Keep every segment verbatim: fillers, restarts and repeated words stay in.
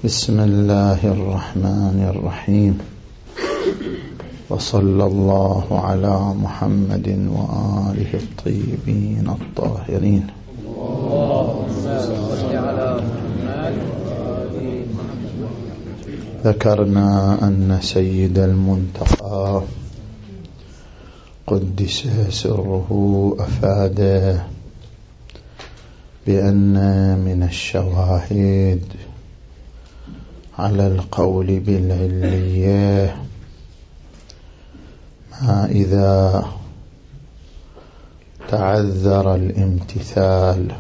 بسم الله الرحمن الرحيم، وصلى الله على محمد وآله الطيبين الطاهرين. ذكرنا أن سيد المنتقى قدس سره أفاد بأن من الشواهد على القول بالعلية ما إذا تعذر الامتثال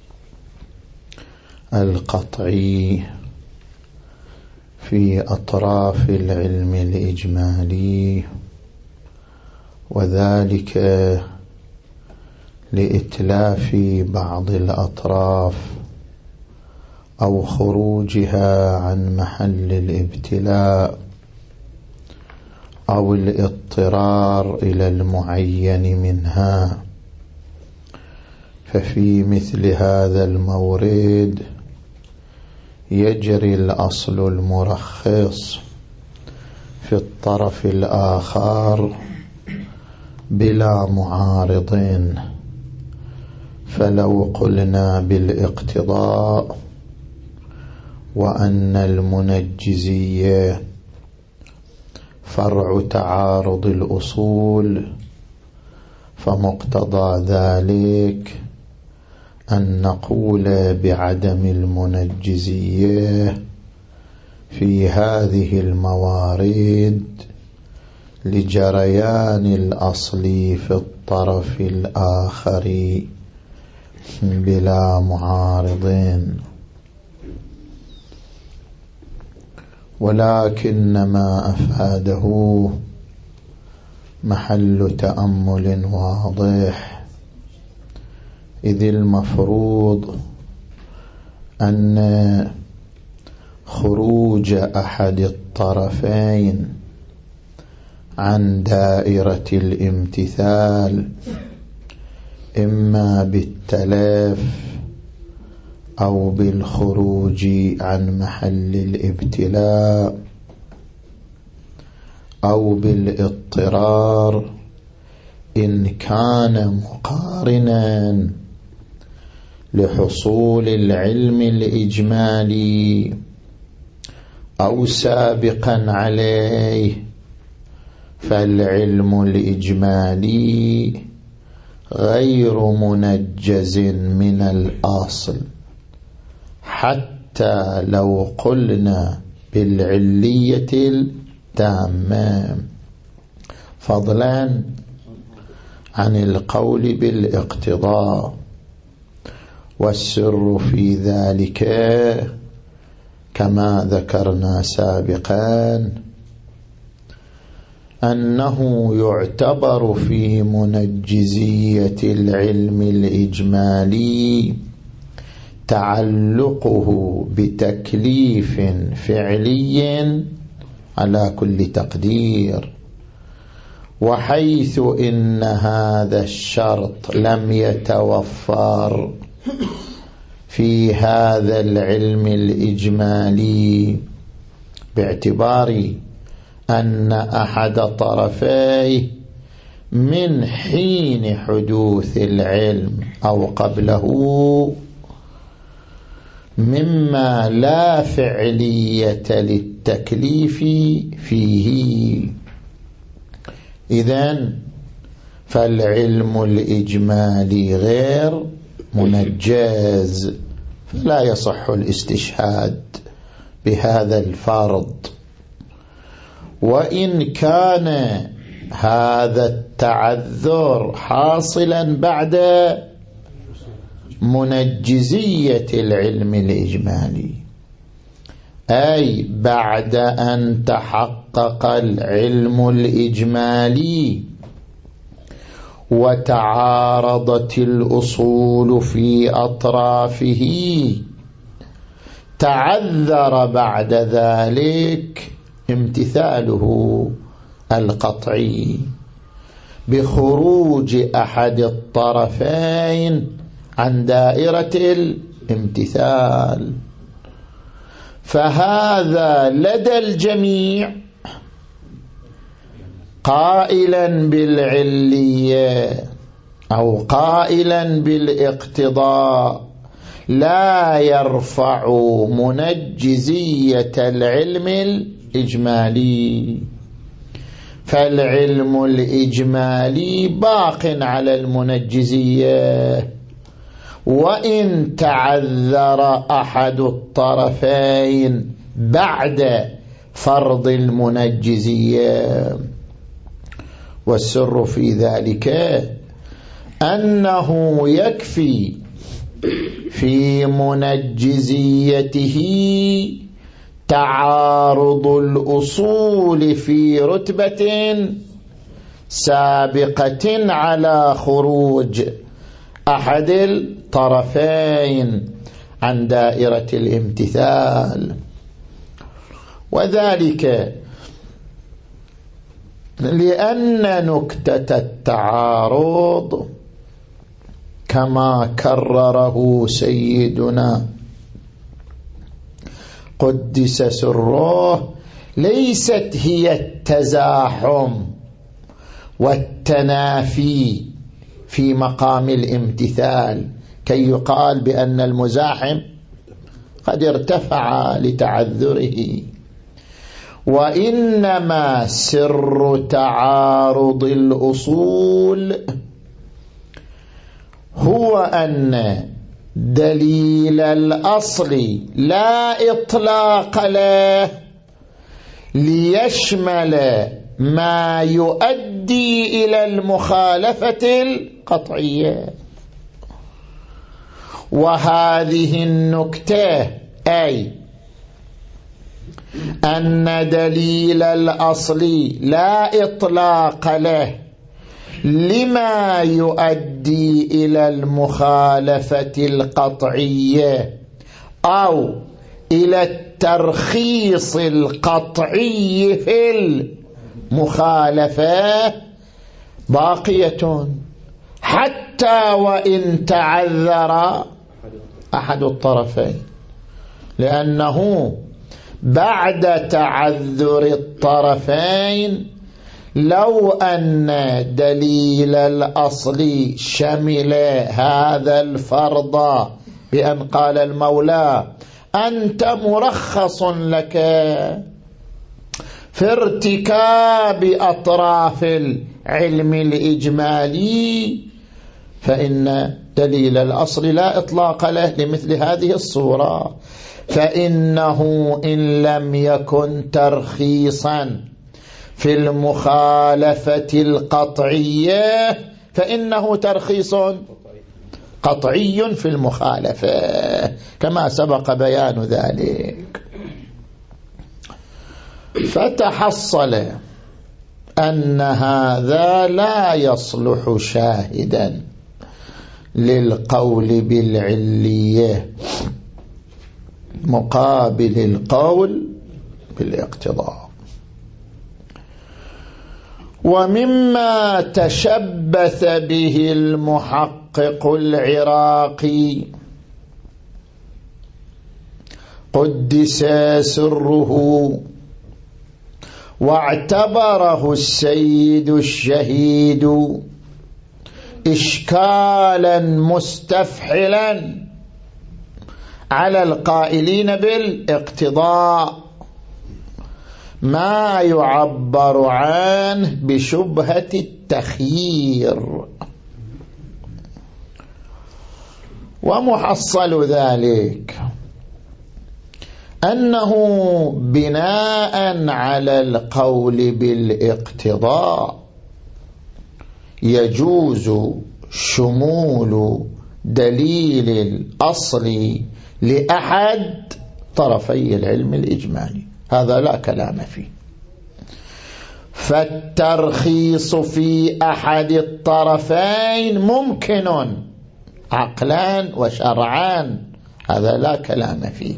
القطعي في أطراف العلم الإجمالي، وذلك لإتلاف بعض الأطراف أو خروجها عن محل الابتلاء أو الاضطرار إلى المعين منها. ففي مثل هذا المورد يجري الأصل المرخص في الطرف الآخر بلا معارض، فلو قلنا بالاقتضاء وأن المنجزية فرع تعارض الأصول، فمقتضى ذلك أن نقول بعدم المنجزية في هذه الموارد لجريان الأصل في الطرف الآخر بلا معارضين. ولكن ما أفاده محل تأمل واضح، إذ المفروض أن خروج أحد الطرفين عن دائرة الامتثال إما بالتلف أو بالخروج عن محل الابتلاء أو بالاضطرار، إن كان مقارنا لحصول العلم الإجمالي أو سابقا عليه، فالعلم الإجمالي غير منجز من الأصل، حتى لو قلنا بالعلية التامة، فضلا عن القول بالاقتضاء. والسر في ذلك كما ذكرنا سابقا أنه يعتبر في منجزية العلم الإجمالي تعلقه بتكليف فعلي على كل تقدير، وحيث إن هذا الشرط لم يتوفر في هذا العلم الإجمالي باعتبار أن أحد طرفيه من حين حدوث العلم أو قبله مما لا فعلية للتكليف فيه، إذن فالعلم الإجمالي غير منجز، فلا يصح الاستشهاد بهذا الفرض. وإن كان هذا التعذر حاصلا بعد منجزية العلم الإجمالي، أي بعد أن تحقق العلم الإجمالي وتعارضت الأصول في أطرافه، تعذر بعد ذلك امتثاله القطعي بخروج أحد الطرفين عن دائرة الامتثال، فهذا لدى الجميع قائلا بالعلية أو قائلا بالاقتضاء لا يرفع منجزية العلم الإجمالي، فالعلم الإجمالي باق على المنجزية، وإن تعذر أحد الطرفين بعد فرض المنجزية. والسر في ذلك أنه يكفي في منجزيته تعارض الأصول في رتبة سابقة على خروج أحد الطرفين عن دائرة الامتثال، وذلك لأن نكتة التعارض كما كرره سيدنا قدس سره ليست هي التزاحم والتنافي في مقام الامتثال كي يقال بأن المزاحم قد ارتفع لتعذره، وإنما سر تعارض الأصول هو أن دليل الأصل لا إطلاق له ليشمل ما يؤدي إلى المخالفة القطعية. وهذه النكتة أي أن دليل الأصل لا إطلاق له لما يؤدي إلى المخالفة القطعية أو إلى الترخيص القطعي في المخالفة باقية حتى وإن تعذر أحد الطرفين، لأنه بعد تعذر الطرفين لو أن دليل الأصل شمل هذا الفرض بأن قال المولى أنت مرخص لك في ارتكاب أطراف العلم الإجمالي، فإن دليل الأصل لا إطلاق له لمثل هذه الصورة، فإنه إن لم يكن ترخيصا في المخالفة القطعية فإنه ترخيص قطعي في المخالفة كما سبق بيان ذلك. فتحصل أن هذا لا يصلح شاهدا للقول بالعلية مقابل القول بالاقتضاء. ومما تشبث به المحقق العراقي قدس سره واعتبره السيد الشهيد إشكالا مستفحلا على القائلين بالاقتضاء ما يعبر عنه بشبهة التخيير. ومحصل ذلك أنه بناء على القول بالاقتضاء يجوز شمول دليل الأصل لأحد طرفي العلم الإجمالي، هذا لا كلام فيه. فالترخيص في أحد الطرفين ممكن عقلان وشرعان، هذا لا كلام فيه.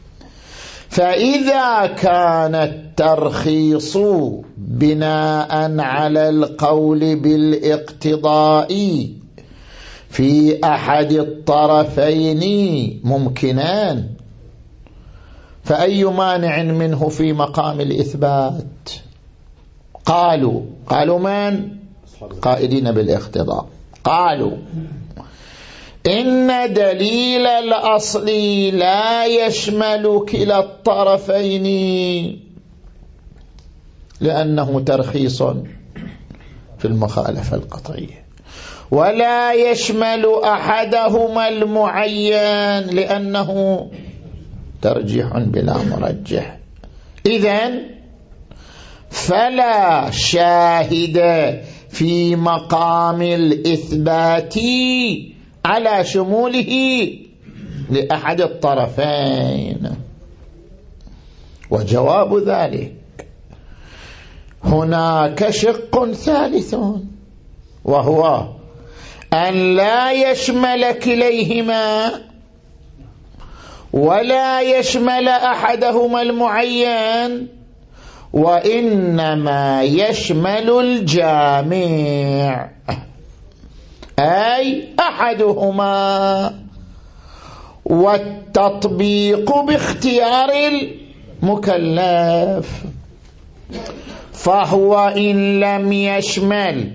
فإذا كان الترخيص بناء على القول بالاقتضاء في أحد الطرفين ممكنان، فأي مانع منه في مقام الإثبات؟ قالوا قالوا من؟ قائدين بالاقتضاء قالوا إن دليل الأصل لا يشمل كلا الطرفين لأنه ترخيص في المخالفة القطعية، ولا يشمل أحدهما المعين لأنه ترجيح بلا مرجح. إذن فلا شاهد في مقام الإثبات على شموله لأحد الطرفين. وجواب ذلك هناك شق ثالث، وهو أن لا يشمل كليهما ولا يشمل أحدهما المعين، وإنما يشمل الجامع أي أحدهما، والتطبيق باختيار المكلف. فهو إن لم يشمل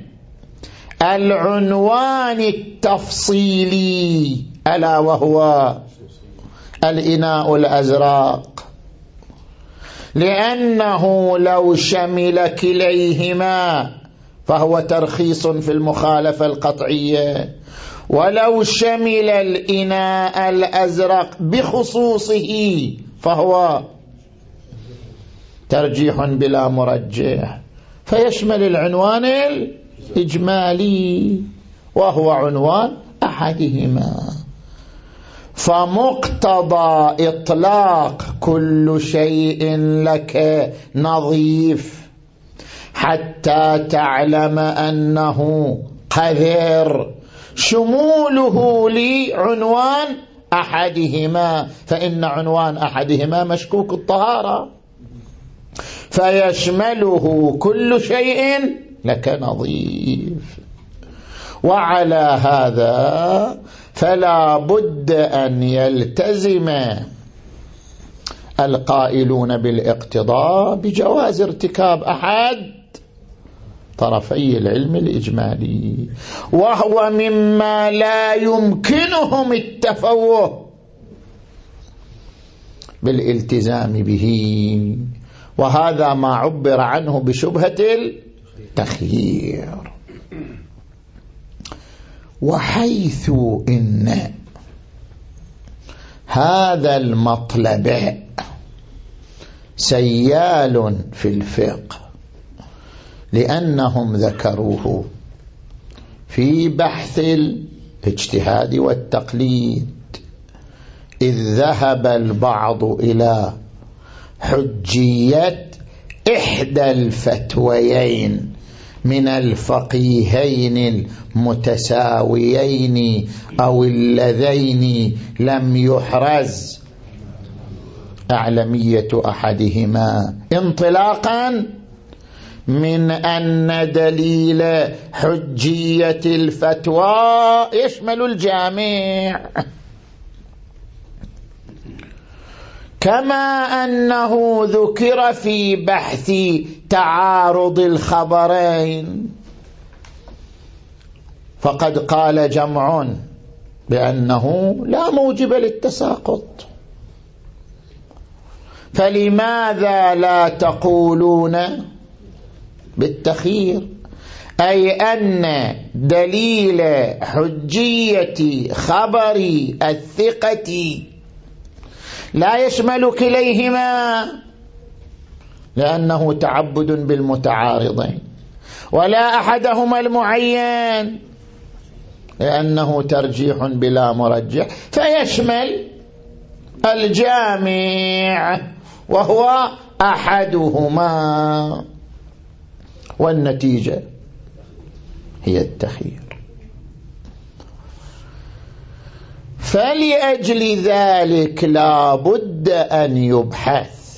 العنوان التفصيلي ألا وهو الإناء الأزرق، لأنه لو شمل كليهما فهو ترخيص في المخالفة القطعية، ولو شمل الإناء الأزرق بخصوصه فهو ترجيح بلا مرجح، فيشمل العنوان الإجمالي وهو عنوان أحدهما. فمقتضى إطلاق كل شيء لك نظيف حتى تعلم أنه قذر شموله لعنوان أحدهما، فإن عنوان أحدهما مشكوك الطهارة، فيشمله كل شيء لك نظيف. وعلى هذا فلا بد أن يلتزم القائلون بالاقتضاء بجواز ارتكاب أحد طرفي العلم الإجمالي، وهو مما لا يمكنهم التفوه بالالتزام به، وهذا ما عبر عنه بشبهة التخيير. وحيث إن هذا المطلب سيال في الفقه لأنهم ذكروه في بحث الاجتهاد والتقليد، إذ ذهب البعض إلى حجية إحدى الفتويين من الفقيهين المتساويين أو اللذين لم يحرز أعلمية أحدهما، انطلاقا من أن دليل حجية الفتوى يشمل الجامع، كما أنه ذكر في بحث تعارض الخبرين، فقد قال جمع بأنه لا موجب للتساقط، فلماذا لا تقولون بالتخيير؟ أي أن دليل حجية خبر الثقة لا يشمل كليهما لأنه تعبد بالمتعارضين، ولا أحدهما المعين لأنه ترجيح بلا مرجح، فيشمل الجامع وهو أحدهما، والنتيجة هي التخيير. فلأجل ذلك لا بد أن يبحث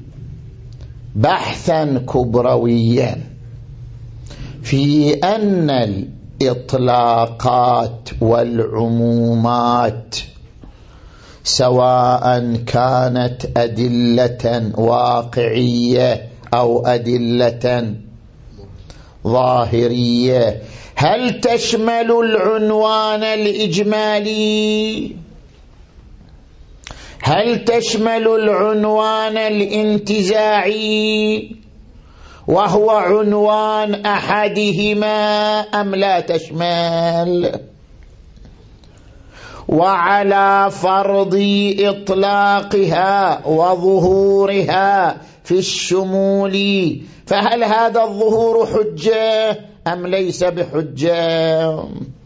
بحثا كبرويا في أن الإطلاقات والعمومات سواء كانت أدلة واقعية أو أدلة ظاهرية. هل تشمل العنوان الإجمالي؟ هل تشمل العنوان الانتزاعي وهو عنوان أحدهما أم لا تشمل؟ وعلى فرض إطلاقها وظهورها في الشمول، فهل هذا الظهور حجة أم ليس بحجة؟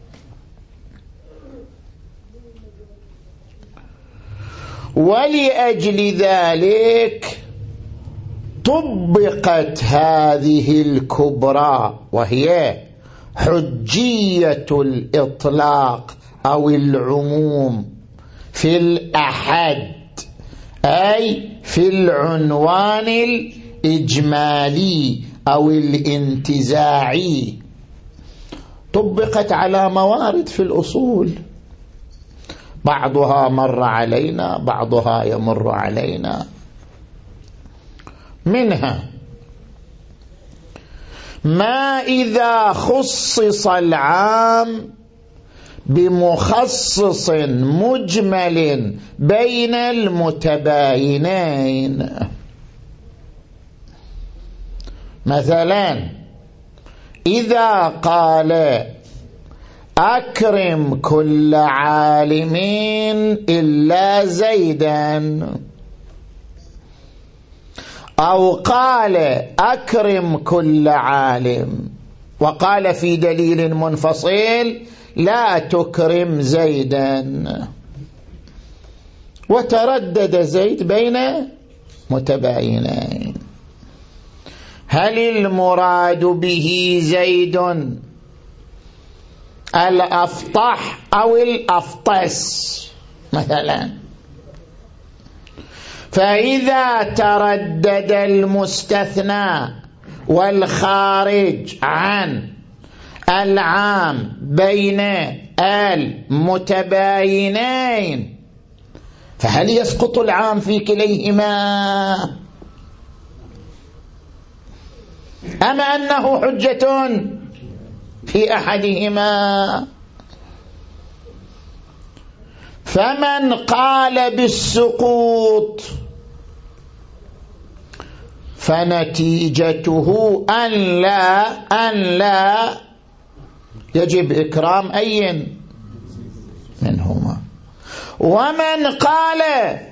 ولأجل ذلك طبقت هذه الكبرى وهي حجية الإطلاق أو العموم في الأحد، أي في العنوان الإجمالي أو الانتزاعي، طبقت على موارد في الأصول، بعضها مر علينا بعضها يمر علينا. منها ما إذا خصص العام بمخصص مجمل بين المتباينين. مثلا إذا قال أكرم كل عالم إلا زيدا، أو قال أكرم كل عالم وقال في دليل منفصل لا تكرم زيدا، وتردد زيد بين متباينين، هل المراد به زيد الأفطح أو الأفطس مثلا؟ فإذا تردد المستثنى والخارج عن العام بين المتباينين، فهل يسقط العام في كليهما أم أنه حجة في أحدهما؟ فمن قال بالسقوط فنتيجته أن لا أن لا يجب إكرام أي منهما. ومن قال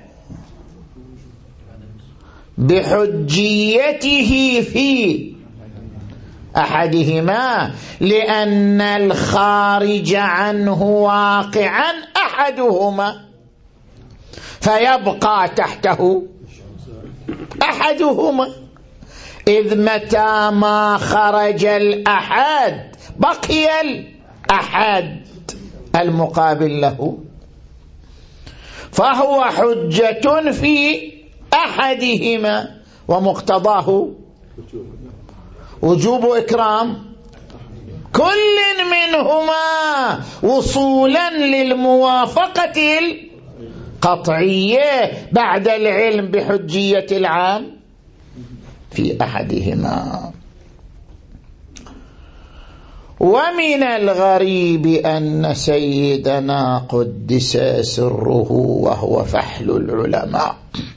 بحجيته في أحدهما لأن الخارج عنه واقعا أحدهما فيبقى تحته أحدهما، إذ متى ما خرج الأحد بقي الأحد المقابل له، فهو حجة في أحدهما ومقتضاه وجوب إكرام كل منهما وصولا للموافقة القطعية بعد العلم بحجية العام في أحدهما. ومن الغريب أن سيدنا قدس سره وهو فحل العلماء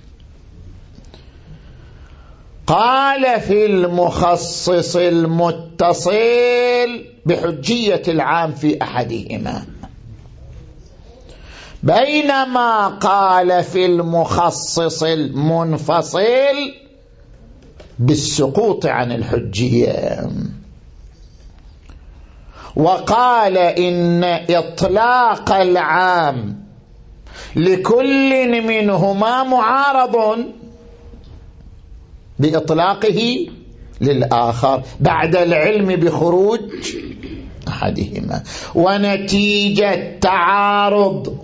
قال في المخصص المتصل بحجية العام في أحدهما، بينما قال في المخصص المنفصل بالسقوط عن الحجية، وقال إن إطلاق العام لكل منهما معارض بإطلاقه للآخر بعد العلم بخروج أحدهما، ونتيجة تعارض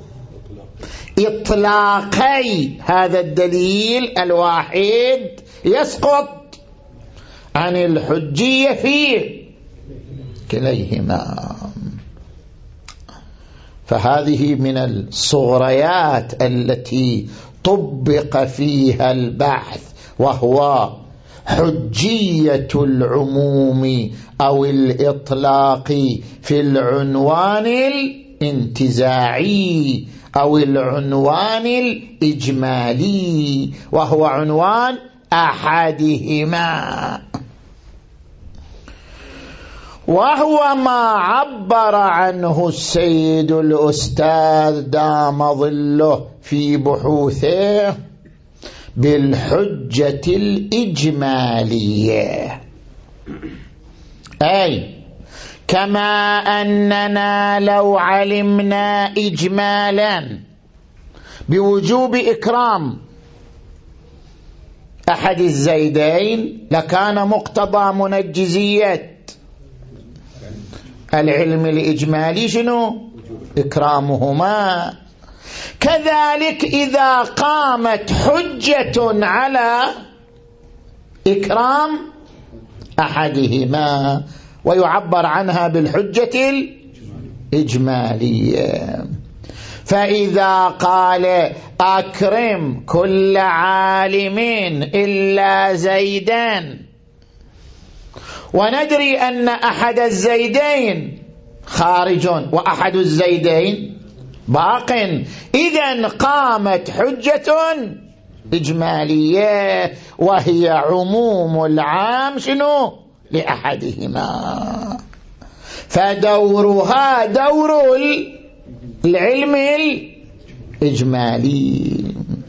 إطلاقي هذا الدليل الواحد يسقط عن الحجية في كليهما. فهذه من الصغريات التي طبق فيها البحث، وهو حجية العموم أو الإطلاق في العنوان الانتزاعي أو العنوان الإجمالي، وهو عنوان أحدهما، وهو ما عبر عنه السيد الأستاذ دام ظله في بحوثه بالحجة الإجمالية، أي كما أننا لو علمنا إجمالا بوجوب إكرام أحد الزيدين لكان مقتضى منجزية العلم الإجمالي شنو؟ إكرامهما. كذلك إذا قامت حجة على إكرام أحدهما ويعبر عنها بالحجة الإجمالية، فإذا قال أكرم كل عالم إلا زيدان، وندري أن أحد الزيدين خارج وأحد الزيدين باق، إذن قامت حجة إجمالية وهي عموم العام شنو؟ لأحدهما، فدورها دور العلم الإجمالي.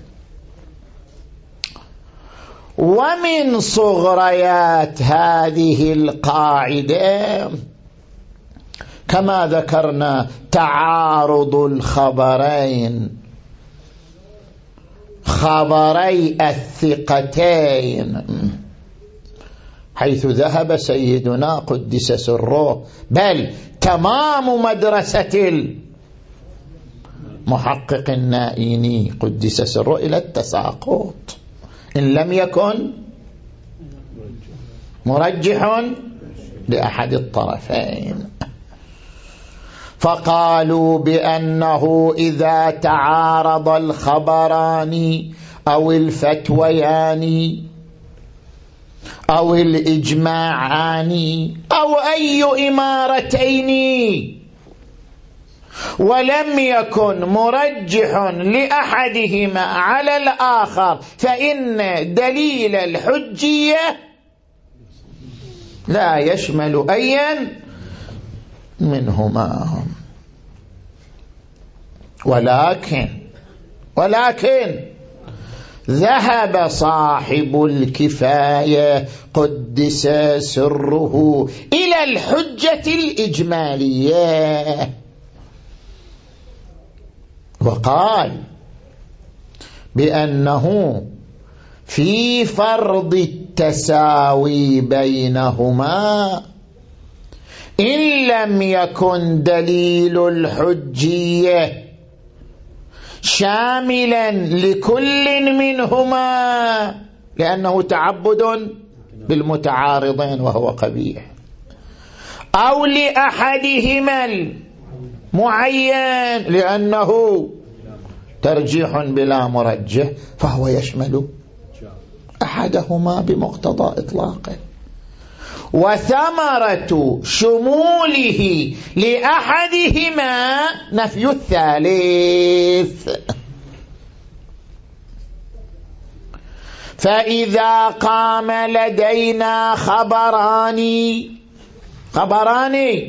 ومن صغريات هذه القاعدة كما ذكرنا تعارض الخبرين، خبري الثقتين، حيث ذهب سيدنا قدس سره، بل تمام مدرسة المحقق النائيني قدس سره إلى التساقط إن لم يكن مرجح لأحد الطرفين. فقالوا بأنه إذا تعارض الخبران أو الفتويان أو الإجماعان أو أي إمارتين ولم يكن مرجح لأحدهما على الآخر، فإن دليل الحجية لا يشمل أيا منهما. ولكن ولكن ذهب صاحب الكفاية قدس سره إلى الحجة الإجمالية، وقال بأنه في فرض التساوي بينهما إن لم يكن دليل الحجية شاملا لكل منهما، لأنه تعبد بالمتعارضين وهو قبيح، أو لأحدهما المعين لأنه ترجيح بلا مرجح، فهو يشمل أحدهما بمقتضى إطلاقه. وثمرة شموله لأحدهما نفي الثالث. فإذا قام لدينا خبران خبران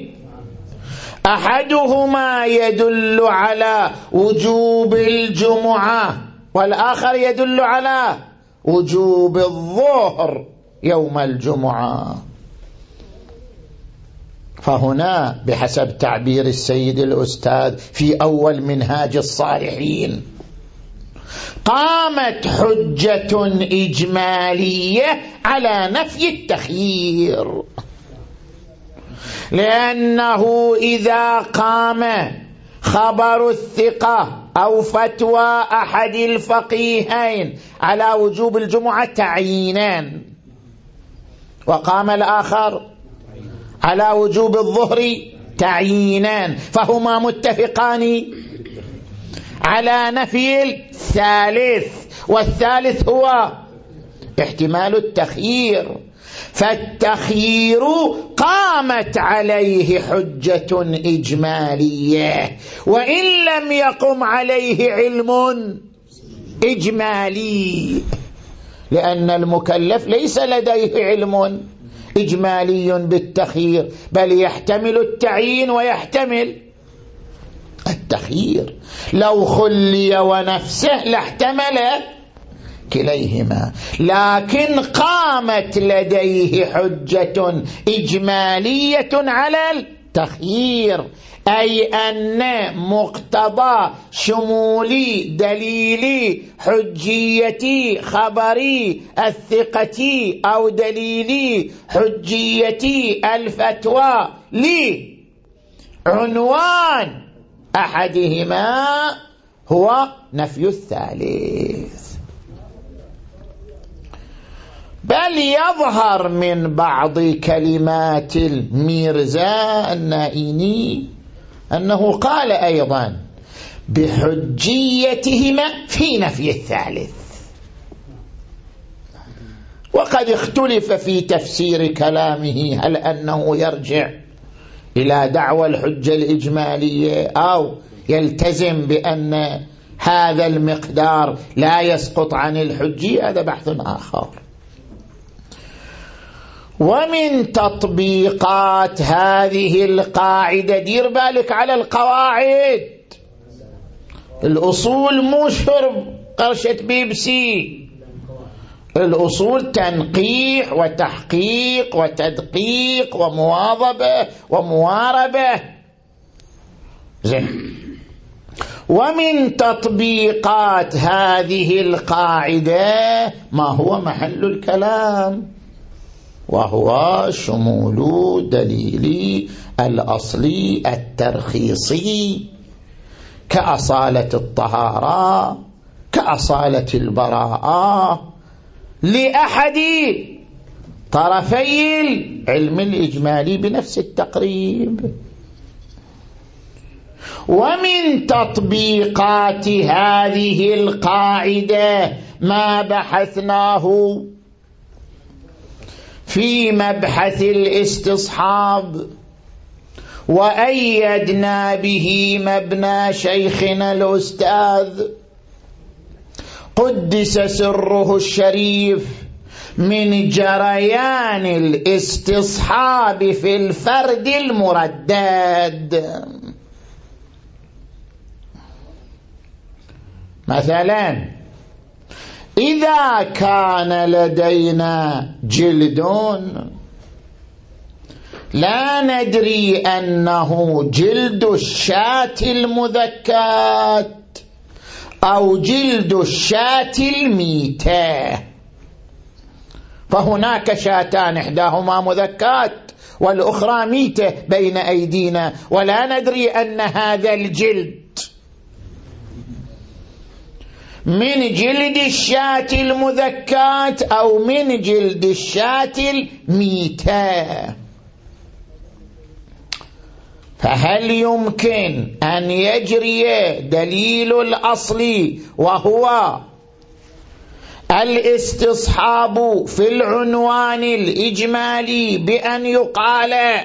أحدهما يدل على وجوب الجمعة والآخر يدل على وجوب الظهر يوم الجمعة، فهنا بحسب تعبير السيد الأستاذ في أول منهاج الصالحين قامت حجة إجمالية على نفي التخيير، لأنه إذا قام خبر الثقة أو فتوى أحد الفقيهين على وجوب الجمعة تعيينان، وقام الآخر على وجوب الظهر تعيينان فهما متفقان على نفي الثالث، والثالث هو احتمال التخيير. فالتخيير قامت عليه حجة إجمالية وإن لم يقم عليه علم إجمالي، لأن المكلف ليس لديه علم إجمالي بالتخيير، بل يحتمل التعيين ويحتمل التخيير. لو خلي ونفسه لاحتمل كليهما، لكن قامت لديه حجة إجمالية على التخيير، أي أن مقتضى شمولي دليلي حجيتي خبري الثقة أو دليلي حجيتي الفتوى لعنوان أحدهما هو نفي الثالث. بل يظهر من بعض كلمات الميرزا النائيني أنه قال أيضا بحجيتهما في نفي الثالث، وقد اختلف في تفسير كلامه، هل أنه يرجع إلى دعوى الحجة الإجمالية أو يلتزم بأن هذا المقدار لا يسقط عن الحجية، هذا بحث آخر. ومن تطبيقات هذه القاعدة، دير بالك على القواعد، الأصول مو شرب قرشة بيبسي، الأصول تنقيح وتحقيق وتدقيق ومواظبة ومواربة. زين. ومن تطبيقات هذه القاعدة ما هو محل الكلام، وهو شمول دليل الأصلي الترخيصي كأصالة الطهارة كأصالة البراءة لأحد طرفي العلم الإجمالي بنفس التقريب. ومن تطبيقات هذه القاعدة ما بحثناه في مبحث الاستصحاب وأيدنا به مبنى شيخنا الأستاذ قدس سره الشريف من جريان الاستصحاب في الفرد المردد. مثلا إذا كان لدينا جلد لا ندري أنه جلد الشاة المذكات أو جلد الشاة الميتة، فهناك شاتان إحداهما مذكات والأخرى ميتة بين أيدينا، ولا ندري أن هذا الجلد من جلد الشاة المذكات أو من جلد الشاة الميتة. فهل يمكن أن يجري دليل الأصل وهو الاستصحاب في العنوان الإجمالي بأن يقال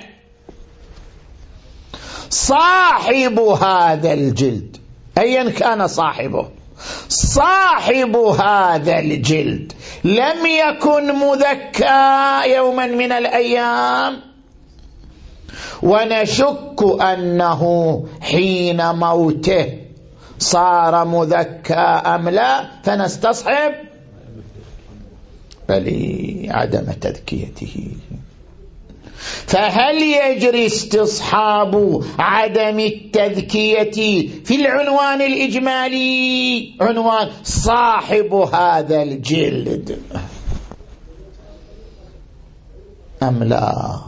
صاحب هذا الجلد أيا كان صاحبه، صاحب هذا الجلد لم يكن مذكى يوما من الأيام، ونشك أنه حين موته صار مذكى أم لا، فنستصحب بل عدم تذكيته. فهل يجري استصحاب عدم التذكية في العنوان الإجمالي، عنوان صاحب هذا الجلد، أم لا؟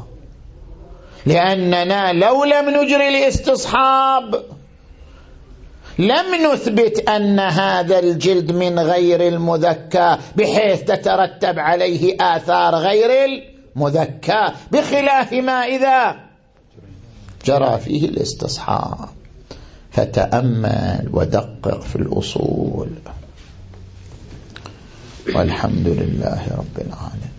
لأننا لو لم نجري الاستصحاب لم نثبت أن هذا الجلد من غير المذكى بحيث تترتب عليه آثار غير المذكى، بخلاف ما إذا جرى فيه الاستصحاب، فتأمل ودقق في الأصول. والحمد لله رب العالمين.